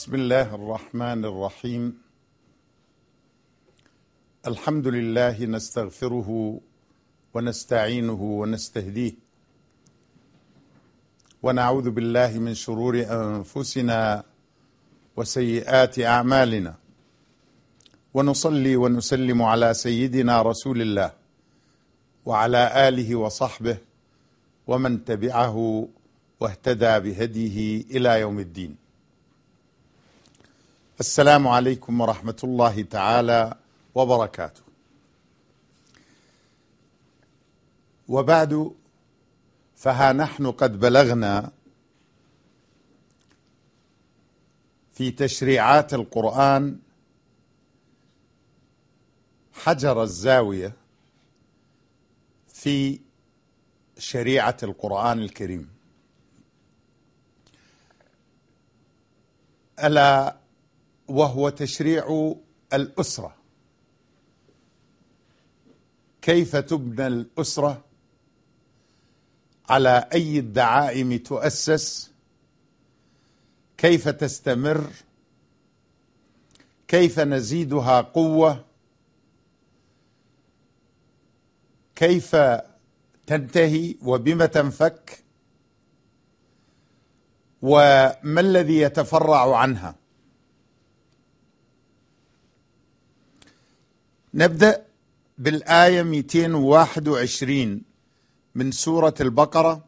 بسم الله الرحمن الرحيم. الحمد لله نستغفره ونستعينه ونستهديه ونعوذ بالله من شرور أنفسنا وسيئات أعمالنا، ونصلي ونسلم على سيدنا رسول الله وعلى آله وصحبه ومن تبعه واهتدى بهديه إلى يوم الدين. السلام عليكم ورحمة الله تعالى وبركاته. وبعد، فها نحن قد بلغنا في تشريعات القرآن حجر الزاوية في شريعة القرآن الكريم، ألا وهو تشريع الأسرة. كيف تبنى الأسرة؟ على أي الدعائم تؤسس؟ كيف تستمر؟ كيف نزيدها قوة؟ كيف تنتهي وبما تنفك؟ وما الذي يتفرع عنها؟ نبدأ بالآية 221 من سورة البقرة،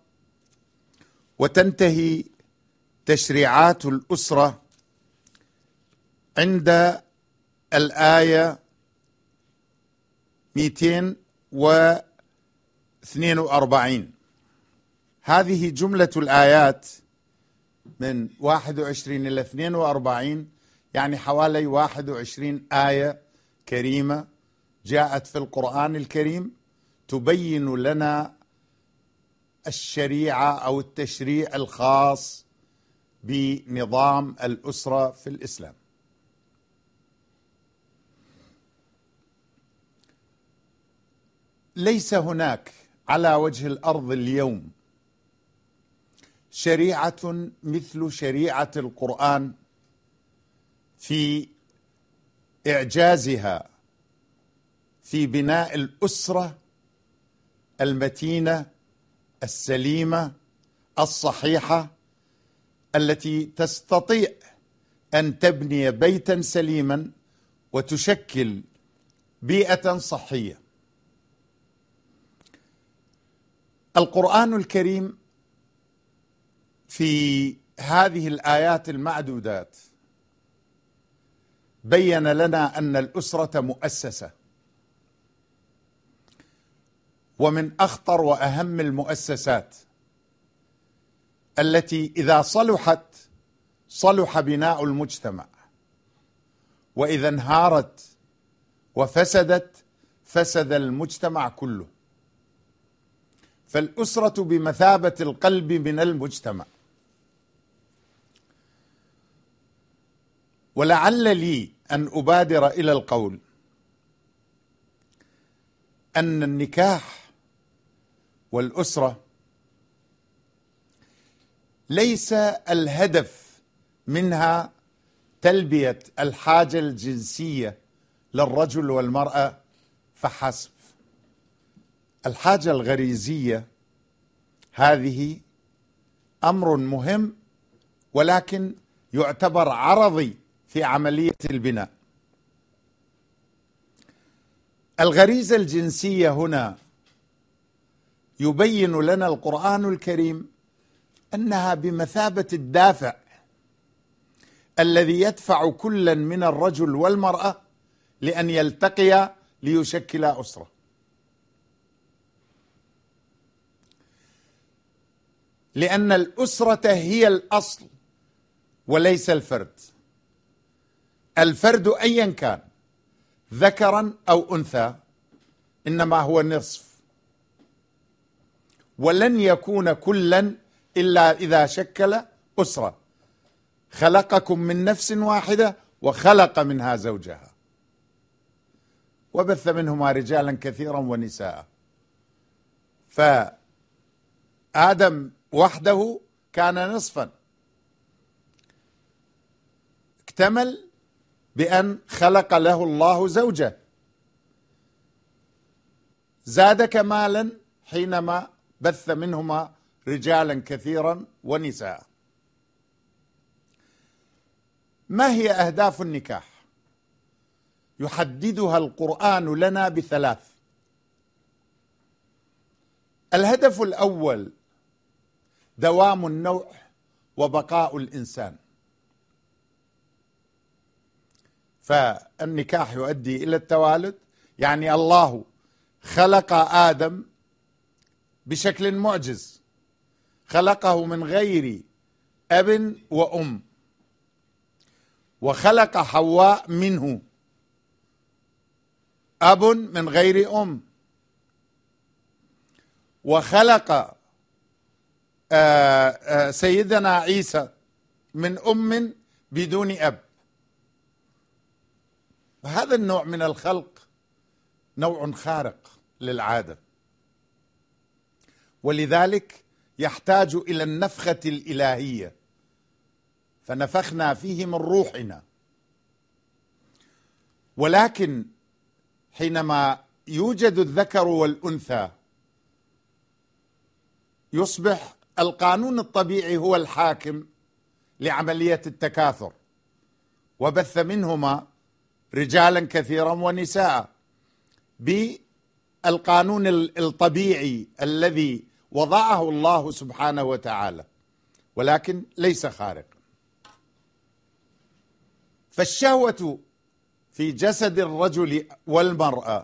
وتنتهي تشريعات الأسرة عند الآية 242. هذه جملة الآيات من 21 إلى 42، يعني حوالي 21 آية كريمة جاءت في القرآن الكريم تبين لنا الشريعة أو التشريع الخاص بنظام الأسرة في الإسلام. ليس هناك على وجه الأرض اليوم شريعة مثل شريعة القرآن في إعجازها في بناء الأسرة المتينة السليمة الصحيحة، التي تستطيع أن تبني بيتا سليما وتشكل بيئة صحية. القرآن الكريم في هذه الآيات المعدودات بين لنا أن الأسرة مؤسسة، ومن أخطر وأهم المؤسسات التي إذا صلحت صلح بناء المجتمع، وإذا انهارت وفسدت فسد المجتمع كله. فالأسرة بمثابة القلب من المجتمع. ولعل لي أن أبادر إلى القول أن النكاح والأسرة ليس الهدف منها تلبية الحاجة الجنسية للرجل والمرأة فحسب. الحاجة الغريزية هذه أمر مهم، ولكن يعتبر عرضي في عملية البناء. الغريزة الجنسية هنا يبين لنا القرآن الكريم أنها بمثابة الدافع الذي يدفع كلا من الرجل والمرأة لأن يلتقيا ليشكلا أسرة. لأن الأسرة هي الأصل وليس الفرد. الفرد أيا كان ذكرا أو أنثى إنما هو نصف، ولن يكون كلا إلا إذا شكل أسرة. خلقكم من نفس واحدة وخلق منها زوجها وبث منهما رجالا كثيرا ونساء. فآدم وحده كان نصفا، اكتمل بأن خلق له الله زوجة، زاد كمالا حينما بث منهما رجالا كثيرا ونساء. ما هي أهداف النكاح؟ يحددها القرآن لنا بثلاث. الهدف الأول دوام النوع وبقاء الإنسان، فالنكاح يؤدي إلى التوالد، يعني الله خلق آدم بشكل معجز، خلقه من غير أب وأم، وخلق حواء منه أب من غير أم، وخلق سيدنا عيسى من أم بدون أب. هذا النوع من الخلق نوع خارق للعادة، ولذلك يحتاج إلى النفخة الإلهية، فنفخنا فيه من روحنا. ولكن حينما يوجد الذكر والأنثى يصبح القانون الطبيعي هو الحاكم لعملية التكاثر، وبث منهما رجالا كثيرا ونساء بالقانون الطبيعي الذي وضعه الله سبحانه وتعالى، ولكن ليس خارقا. فالشهوة في جسد الرجل والمرأة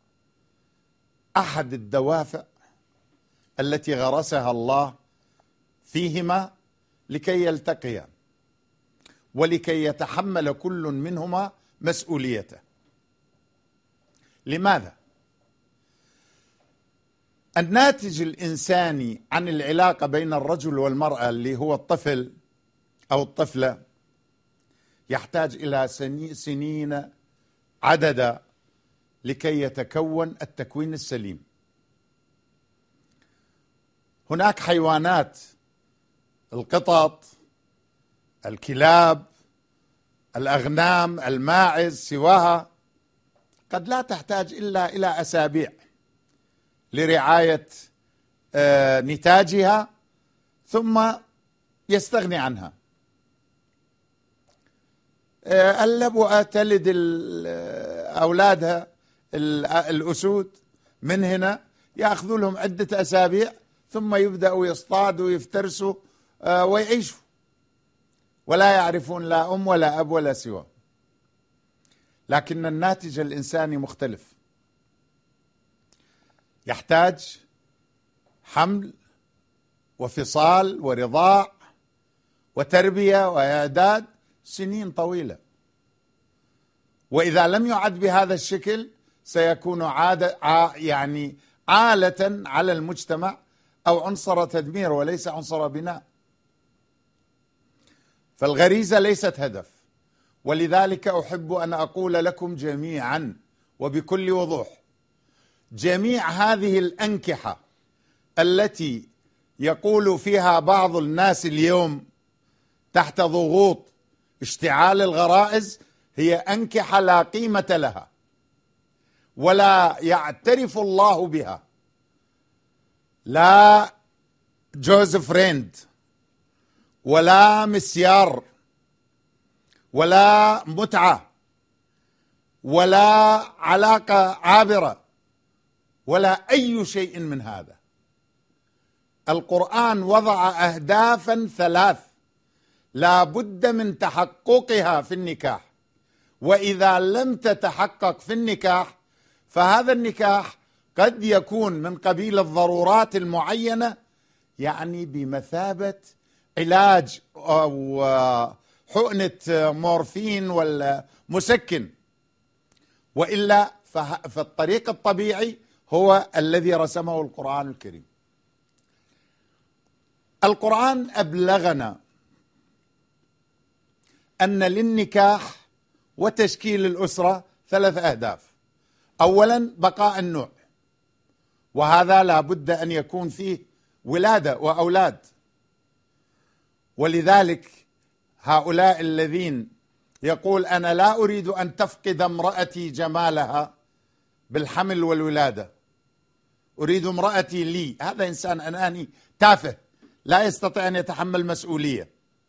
أحد الدوافع التي غرسها الله فيهما لكي يلتقيا ولكي يتحمل كل منهما مسؤوليته. لماذا؟ الناتج الإنساني عن العلاقة بين الرجل والمرأة اللي هو الطفل أو الطفلة يحتاج إلى سنين عددا لكي يتكون التكوين السليم. هناك حيوانات، القطط، الكلاب، الأغنام، الماعز، سواها قد لا تحتاج إلا إلى أسابيع لرعاية نتاجها ثم يستغني عنها. اللبؤة تلد أولادها الأسود، من هنا يأخذوا لهم عدة أسابيع ثم يبدأوا يصطادوا ويفترسوا ويعيشوا، ولا يعرفون لا أم ولا أب ولا سوى. لكن الناتج الإنساني مختلف، يحتاج حمل وفصال ورضاع وتربية وإعداد سنين طويلة، وإذا لم يعد بهذا الشكل سيكون عالة على المجتمع أو عنصر تدمير وليس عنصر بناء. فالغريزة ليست هدف. ولذلك أحب أن أقول لكم جميعا وبكل وضوح، جميع هذه الأنكحة التي يقول فيها بعض الناس اليوم تحت ضغوط اشتعال الغرائز هي أنكحة لا قيمة لها ولا يعترف الله بها. لا جوزيف ريند ولا مسيار ولا متعة ولا علاقة عابرة ولا أي شيء من هذا. القرآن وضع أهدافا ثلاث لا بد من تحققها في النكاح، وإذا لم تتحقق في النكاح فهذا النكاح قد يكون من قبيل الضرورات المعينة، يعني بمثابة علاج أو حقنة مورفين ولا مسكن، وإلا فالطريق الطبيعي هو الذي رسمه القرآن الكريم. القرآن أبلغنا أن للنكاح وتشكيل الأسرة ثلاث أهداف. أولا بقاء النوع، وهذا لا بد أن يكون فيه ولادة وأولاد، ولذلك هؤلاء الذين يقول أنا لا أريد أن تفقد امرأتي جمالها بالحمل والولادة، أريد امرأتي لي. هذا إنسان أناني تافه لا يستطيع أن يتحمل مسؤولية.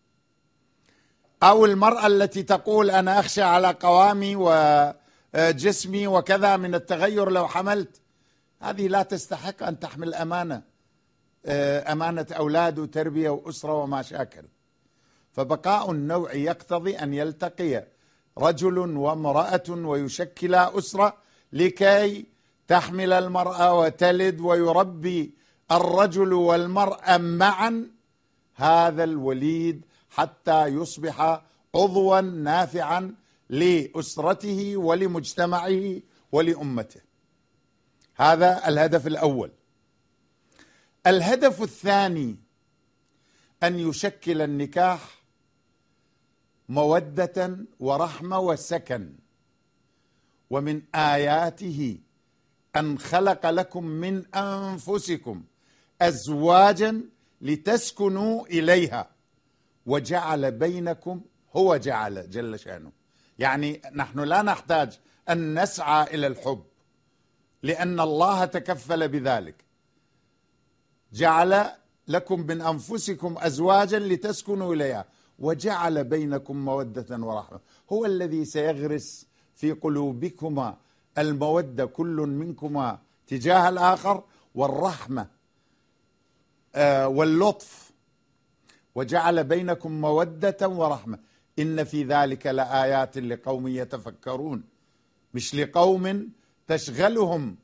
أو المرأة التي تقول أنا أخشى على قوامي وجسمي وكذا من التغير لو حملت، هذه لا تستحق أن تحمل أمانة أولاد وتربية وأسرة وما شاكل. فبقاء النوع يقتضي أن يلتقي رجل وامرأة ويشكلا أسرة لكي تحمل المرأة وتلد ويربي الرجل والمرأة معا هذا الوليد حتى يصبح عضوا نافعا لأسرته ولمجتمعه ولأمته. هذا الهدف الأول. الهدف الثاني أن يشكل النكاح مودة ورحمة وسكن. ومن آياته أن خلق لكم من أنفسكم أزواجا لتسكنوا إليها وجعل بينكم، هو جعل جل شأنه، يعني نحن لا نحتاج أن نسعى إلى الحب لأن الله تكفل بذلك. جعل لكم من أنفسكم أزواجا لتسكنوا إليها وجعل بينكم مودة ورحمة. هو الذي سيغرس في قلوبكما المودة كل منكما تجاه الآخر والرحمة واللطف. وجعل بينكم مودة ورحمة إن في ذلك لآيات لقوم يتفكرون، مش لقوم تشغلهم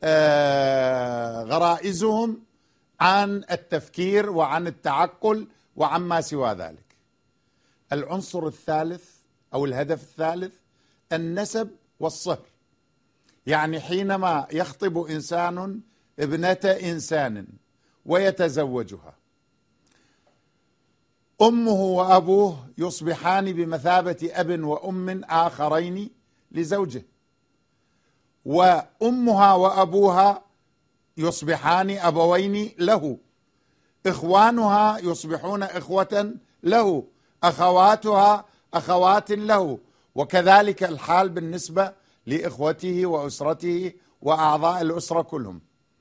غرائزهم عن التفكير وعن التعقل وعما سوى ذلك. العنصر الثالث أو الهدف الثالث النسب والصهر. يعني حينما يخطب إنسان ابنة إنسان ويتزوجها، أمه وأبوه يصبحان بمثابة أب وأم آخرين لزوجه، وأمها وأبوها يصبحان أبوين له، إخوانها يصبحون إخوة له، أخواتها أخوات له، وكذلك الحال بالنسبة لإخوته وأسرته وأعضاء الأسرة كلهم.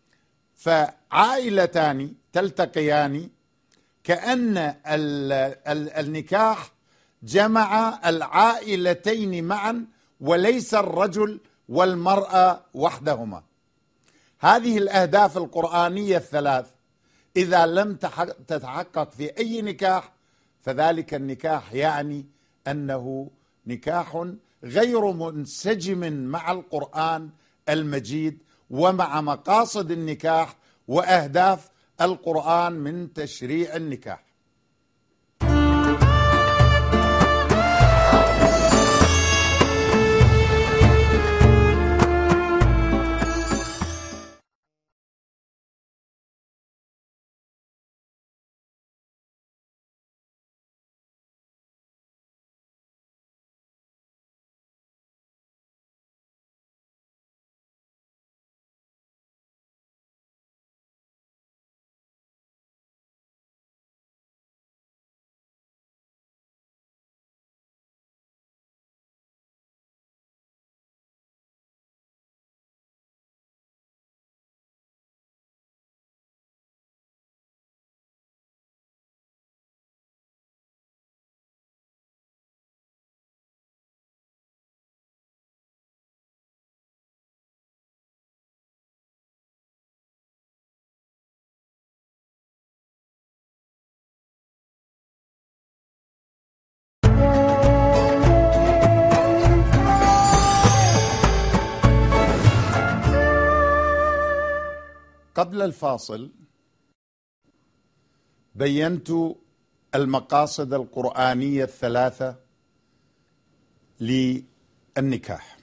فعائلتان تلتقيان كأن النكاح جمع العائلتين معا وليس الرجل والمرأة وحدهما. هذه الأهداف القرآنية الثلاث إذا لم تتحقق في أي نكاح فذلك النكاح يعني أنه نكاح غير منسجم مع القرآن المجيد ومع مقاصد النكاح وأهداف القرآن من تشريع النكاح. قبل الفاصل بينت المقاصد القرآنية الثلاثة للنكاح،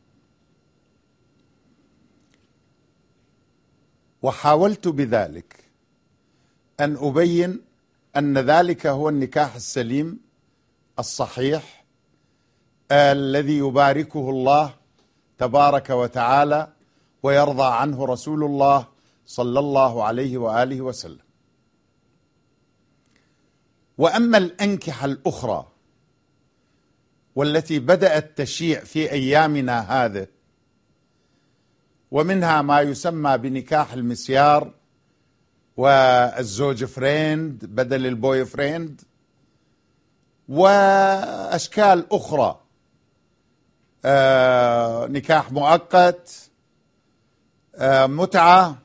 وحاولت بذلك أن أبين أن ذلك هو النكاح السليم الصحيح الذي يباركه الله تبارك وتعالى ويرضى عنه رسول الله صلى الله عليه وآله وسلم. وأما الأنكحة الأخرى والتي بدأت تشيع في أيامنا هذه، ومنها ما يسمى بنكاح المسيار والزوج فريند بدل البوي فريند، وأشكال أخرى، نكاح مؤقت، متعة.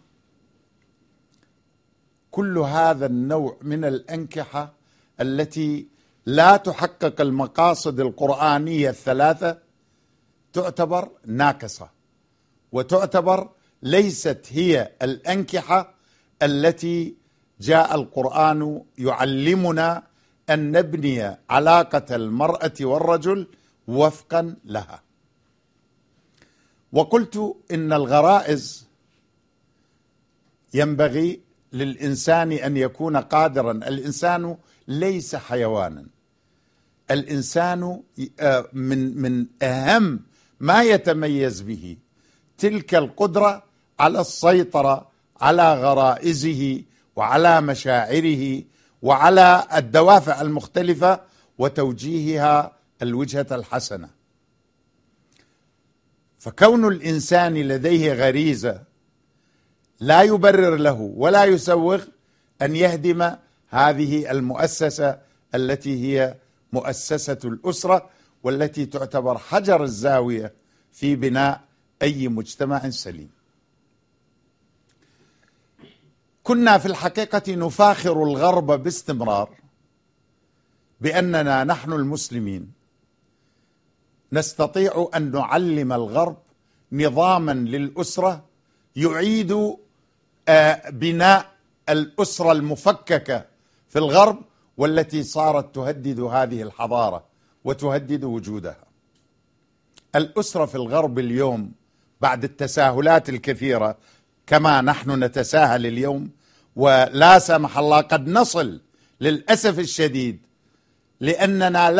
كل هذا النوع من الأنكحة التي لا تحقق المقاصد القرآنية الثلاثة تعتبر ناقصة، وتعتبر ليست هي الأنكحة التي جاء القرآن يعلمنا أن نبني علاقة المرأة والرجل وفقا لها. وقلت إن الغرائز ينبغي للإنسان أن يكون قادرا. الإنسان ليس حيوانا. الإنسان من أهم ما يتميز به تلك القدرة على السيطرة على غرائزه وعلى مشاعره وعلى الدوافع المختلفة وتوجيهها الوجهة الحسنة. فكون الإنسان لديه غريزة لا يبرر له ولا يسوغ أن يهدم هذه المؤسسة التي هي مؤسسة الأسرة، والتي تعتبر حجر الزاوية في بناء أي مجتمع سليم. كنا في الحقيقة نفاخر الغرب باستمرار بأننا نحن المسلمين نستطيع أن نعلم الغرب نظاما للأسرة يعيد بناء الأسرة المفككة في الغرب، والتي صارت تهدد هذه الحضارة وتهدد وجودها. الأسرة في الغرب اليوم بعد التساهلات الكثيرة، كما نحن نتساهل اليوم ولا سمح الله قد نصل للأسف الشديد، لأننا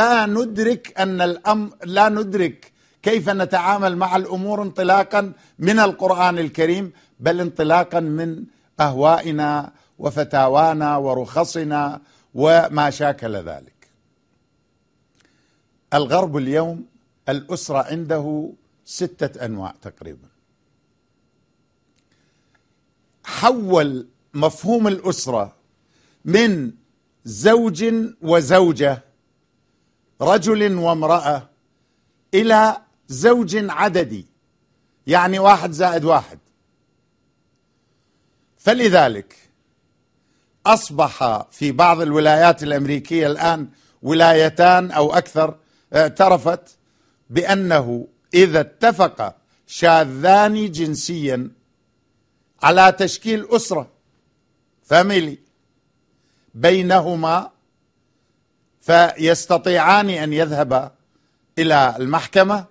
لا ندرك كيف نتعامل مع الأمور انطلاقا من القرآن الكريم، بل انطلاقا من أهوائنا وفتاوانا ورخصنا وما شاكل ذلك. الغرب اليوم الأسرة عنده 6 أنواع تقريبا. حول مفهوم الأسرة من زوج وزوجة، رجل وامرأة، إلى زوج عددي، يعني 1 زائد 1. فلذلك أصبح في بعض الولايات الأمريكية الآن ولايتان أو أكثر اعترفت بأنه إذا اتفق شاذان جنسيا على تشكيل أسرة فاميلي بينهما، فيستطيعان أن يذهبا إلى المحكمة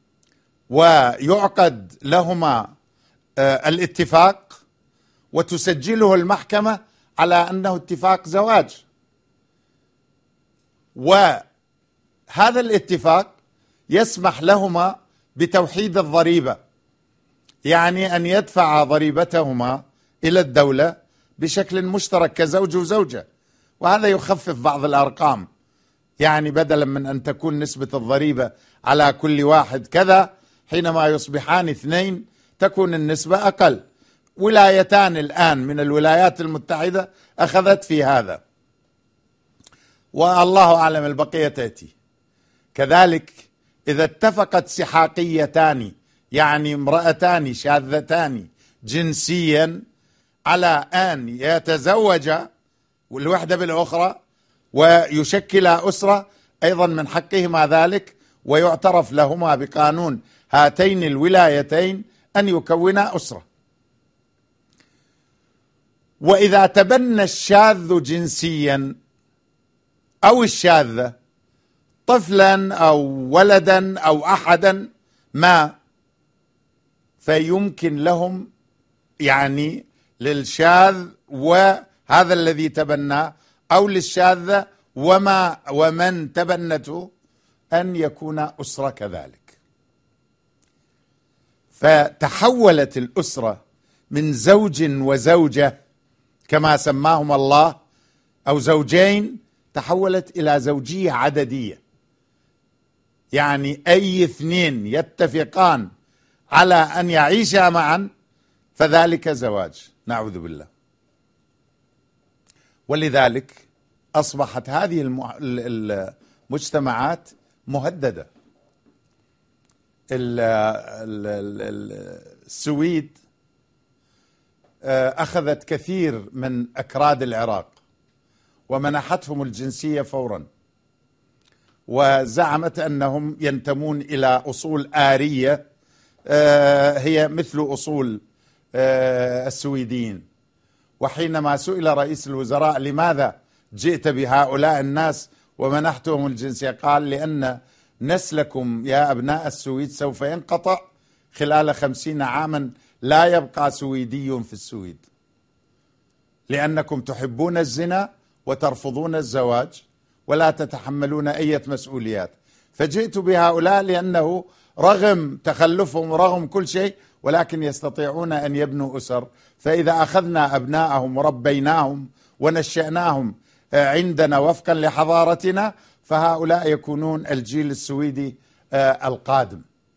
ويعقد لهما الاتفاق، وتسجله المحكمة على أنه اتفاق زواج. وهذا الاتفاق يسمح لهما بتوحيد الضريبة، يعني أن يدفع ضريبتهما إلى الدولة بشكل مشترك كزوج وزوجة. وهذا يخفف بعض الأرقام، يعني بدلا من أن تكون نسبة الضريبة على كل واحد كذا، حينما يصبحان 2 تكون النسبة أقل. ولايتان الآن من الولايات المتحدة أخذت في هذا، والله أعلم البقية تأتي. كذلك إذا اتفقت سحاقيتان، يعني امرأتان شاذتان جنسيا، على أن يتزوجا الوحدة بالأخرى ويشكل أسرة، أيضا من حقهما ذلك، ويعترف لهما بقانون هاتين الولايتين أن يكونا أسرة. وإذا تبنى الشاذ جنسيا أو الشاذة طفلا أو ولدا أو أحدا ما، فيمكن لهم، يعني للشاذ وهذا الذي تبناه أو للشاذة ومن تبنته، أن يكون أسرة كذلك. فتحولت الأسرة من زوج وزوجة كما سماهم الله أو زوجين، تحولت إلى زوجية عددية، يعني أي اثنين يتفقان على أن يعيشا معا فذلك زواج، نعوذ بالله. ولذلك أصبحت هذه المجتمعات مهددة. السويد أخذت كثير من أكراد العراق ومنحتهم الجنسية فورا، وزعمت أنهم ينتمون إلى أصول آرية هي مثل أصول السويديين. وحينما سئل رئيس الوزراء لماذا جئت بهؤلاء الناس ومنحتهم الجنسية، قال لأن نسلكم يا أبناء السويد سوف ينقطع خلال 50 عاما، لا يبقى سويدي في السويد، لأنكم تحبون الزنا وترفضون الزواج ولا تتحملون أي مسؤوليات. فجئت بهؤلاء لأنه رغم تخلفهم ورغم كل شيء ولكن يستطيعون أن يبنوا أسر، فإذا أخذنا أبناءهم وربيناهم ونشأناهم عندنا وفقا لحضارتنا فهؤلاء يكونون الجيل السويدي القادم.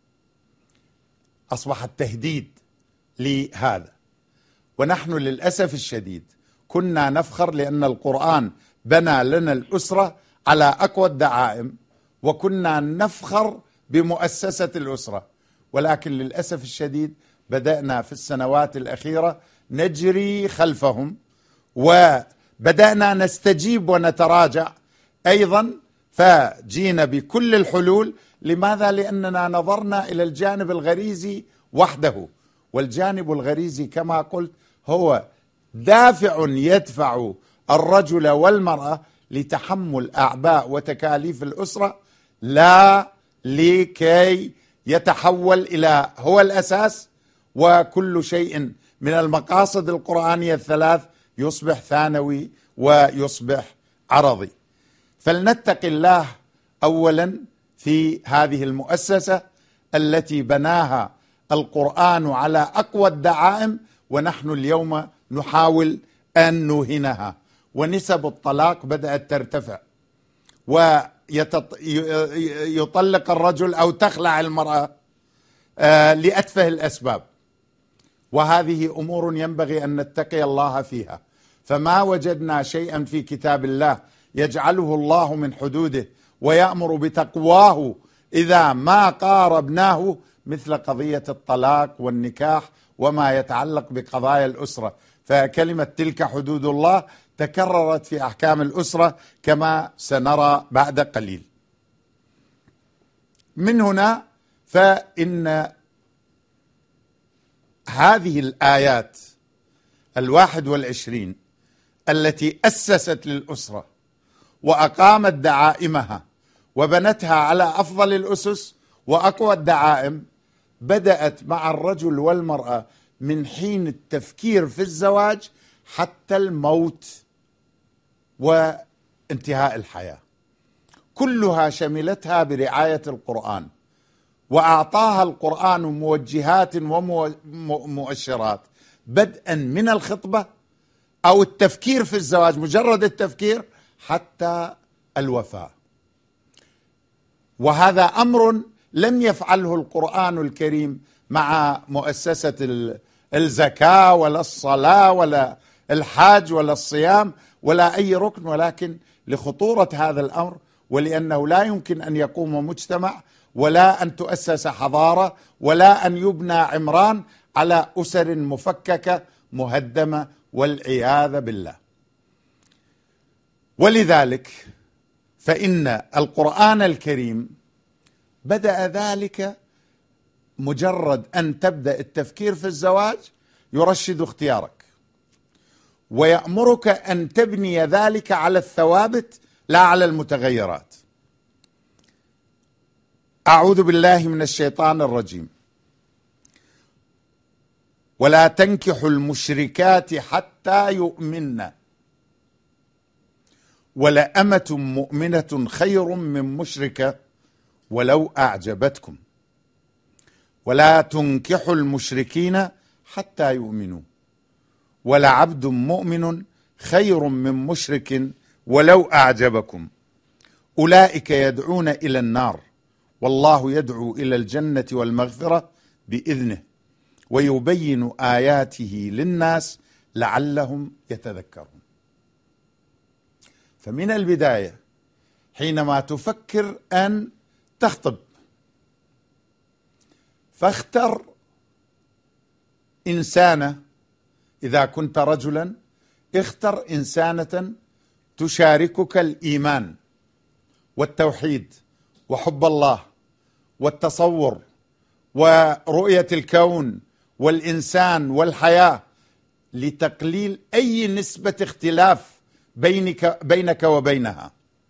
أصبح التهديد لهذا. ونحن للأسف الشديد كنا نفخر لأن القرآن بنى لنا الأسرة على أقوى الدعائم، وكنا نفخر بمؤسسة الأسرة، ولكن للأسف الشديد بدأنا في السنوات الأخيرة نجري خلفهم وبدأنا نستجيب ونتراجع أيضا، فجينا بكل الحلول. لماذا؟ لأننا نظرنا إلى الجانب الغريزي وحده، والجانب الغريزي كما قلت هو دافع يدفع الرجل والمرأة لتحمل أعباء وتكاليف الأسرة، لا لكي يتحول إلى هو الأساس وكل شيء من المقاصد القرآنية الثلاث يصبح ثانوي ويصبح عرضي. فلنتق الله أولا في هذه المؤسسة التي بناها القرآن على أقوى الدعائم، ونحن اليوم نحاول أن نوهنها، ونسب الطلاق بدأت ترتفع، ويطلق الرجل أو تخلع المرأة لأتفه الأسباب، وهذه أمور ينبغي أن نتقي الله فيها. فما وجدنا شيئا في كتاب الله يجعله الله من حدوده ويأمر بتقواه إذا ما قاربناه مثل قضية الطلاق والنكاح وما يتعلق بقضايا الأسرة. فكلمة تلك حدود الله تكررت في أحكام الأسرة كما سنرى بعد قليل. من هنا فإن هذه الآيات 21 التي أسست للأسرة وأقامت دعائمها وبنتها على أفضل الأسس وأقوى الدعائم بدأت مع الرجل والمرأة من حين التفكير في الزواج حتى الموت وانتهاء الحياة، كلها شملتها برعاية القرآن، وأعطاها القرآن موجهات ومؤشرات بدءا من الخطبة أو التفكير في الزواج، مجرد التفكير، حتى الوفاة. وهذا أمر لم يفعله القرآن الكريم مع مؤسسة الزكاة ولا الصلاة ولا الحاج ولا الصيام ولا أي ركن، ولكن لخطورة هذا الأمر ولأنه لا يمكن أن يقوم مجتمع ولا أن تؤسس حضارة ولا أن يبنى عمران على أسر مفككة مهدمة والعياذ بالله. ولذلك فإن القرآن الكريم بدأ ذلك مجرد أن تبدأ التفكير في الزواج يرشد اختيارك ويأمرك أن تبني ذلك على الثوابت لا على المتغيرات. أعوذ بالله من الشيطان الرجيم. ولا تنكحوا المشركات حتى يؤمنن ولأمة مؤمنة خير من مشركة ولو أعجبتكم ولا تنكحوا المشركين حتى يؤمنوا ولعبد مؤمن خير من مشرك ولو أعجبكم أولئك يدعون إلى النار والله يدعو إلى الجنة والمغفرة بإذنه ويبين آياته للناس لعلهم يتذكرون. فمن البداية حينما تفكر أن تخطب فاختر إنسانة، إذا كنت رجلا اختر إنسانة تشاركك الإيمان والتوحيد وحب الله والتصور ورؤية الكون والإنسان والحياة، لتقليل أي نسبة اختلاف بينك وبينها.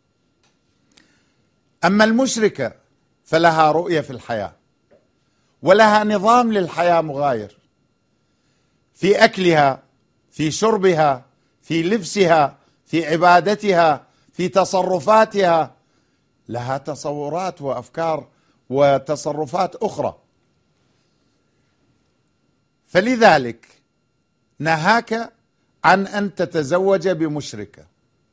أما المشركة فلها رؤية في الحياة ولها نظام للحياة مغاير، في أكلها، في شربها، في لبسها، في عبادتها، في تصرفاتها، لها تصورات وأفكار وتصرفات أخرى. فلذلك نهاك عن أن تتزوج بمشركة،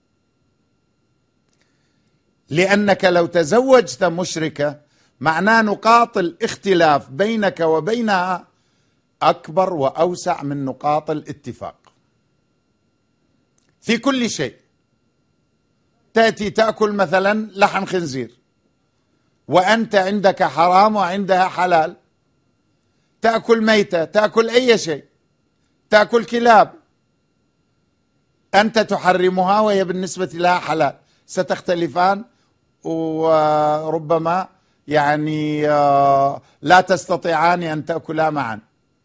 لأنك لو تزوجت مشركة معناه نقاط الاختلاف بينك وبينها أكبر وأوسع من نقاط الاتفاق في كل شيء. تأتي تأكل مثلا لحم خنزير وأنت عندك حرام وعندها حلال، تأكل ميتة، تأكل أي شيء، تأكل كلاب، أنت تحرمها وهي بالنسبة لها حلال، ستختلفان وربما لا تستطيعان أن تأكلا معا.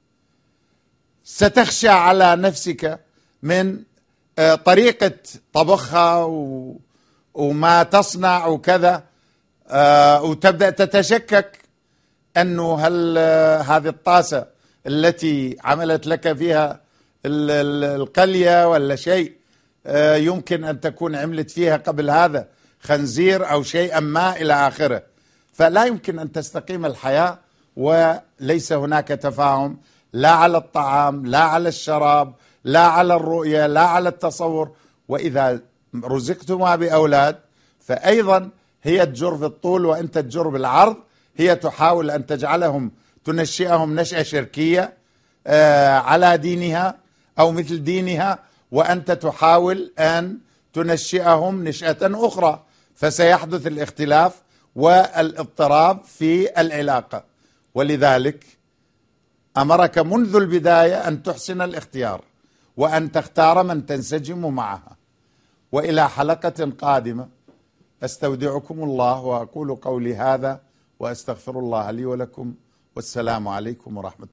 ستخشى على نفسك من طريقة طبخها وما تصنع وكذا، وتبدأ تتشكك أنه هل هذه الطاسة التي عملت لك فيها القلية ولا شيء يمكن أن تكون عملت فيها قبل هذا خنزير أو شيئا ما إلى آخره. فلا يمكن أن تستقيم الحياة وليس هناك تفاهم لا على الطعام، لا على الشراب، لا على الرؤية، لا على التصور. وإذا رزقتما بأولاد فأيضا هي تجر في الطول وأنت تجر بالعرض، هي تحاول أن تجعلهم تنشئهم نشأة شركية على دينها أو مثل دينها، وأنت تحاول أن تنشئهم نشأة أخرى، فسيحدث الاختلاف والاضطراب في العلاقة. ولذلك أمرك منذ البداية أن تحسن الاختيار وأن تختار من تنسجم معها. وإلى حلقة قادمة أستودعكم الله وأقول قولي هذا وأستغفر الله لي ولكم، والسلام عليكم ورحمة الله.